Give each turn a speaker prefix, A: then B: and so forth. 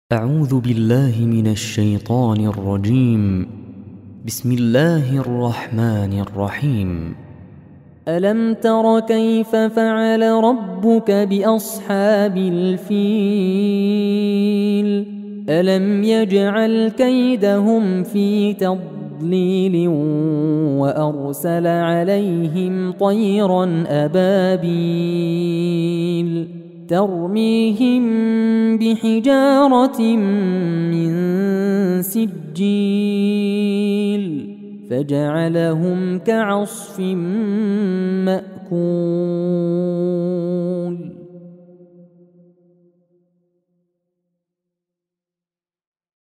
A: أعوذ بالله من الشيطان الرجيم. بسم الله الرحمن الرحيم.
B: ألم تر كيف فعل ربك بأصحاب الفيل ألم يجعل كيدهم في تضليل وأرسل عليهم طيرا أبابيل ترميهم بحجارة من سجيل فجعلهم كعصف مأكول.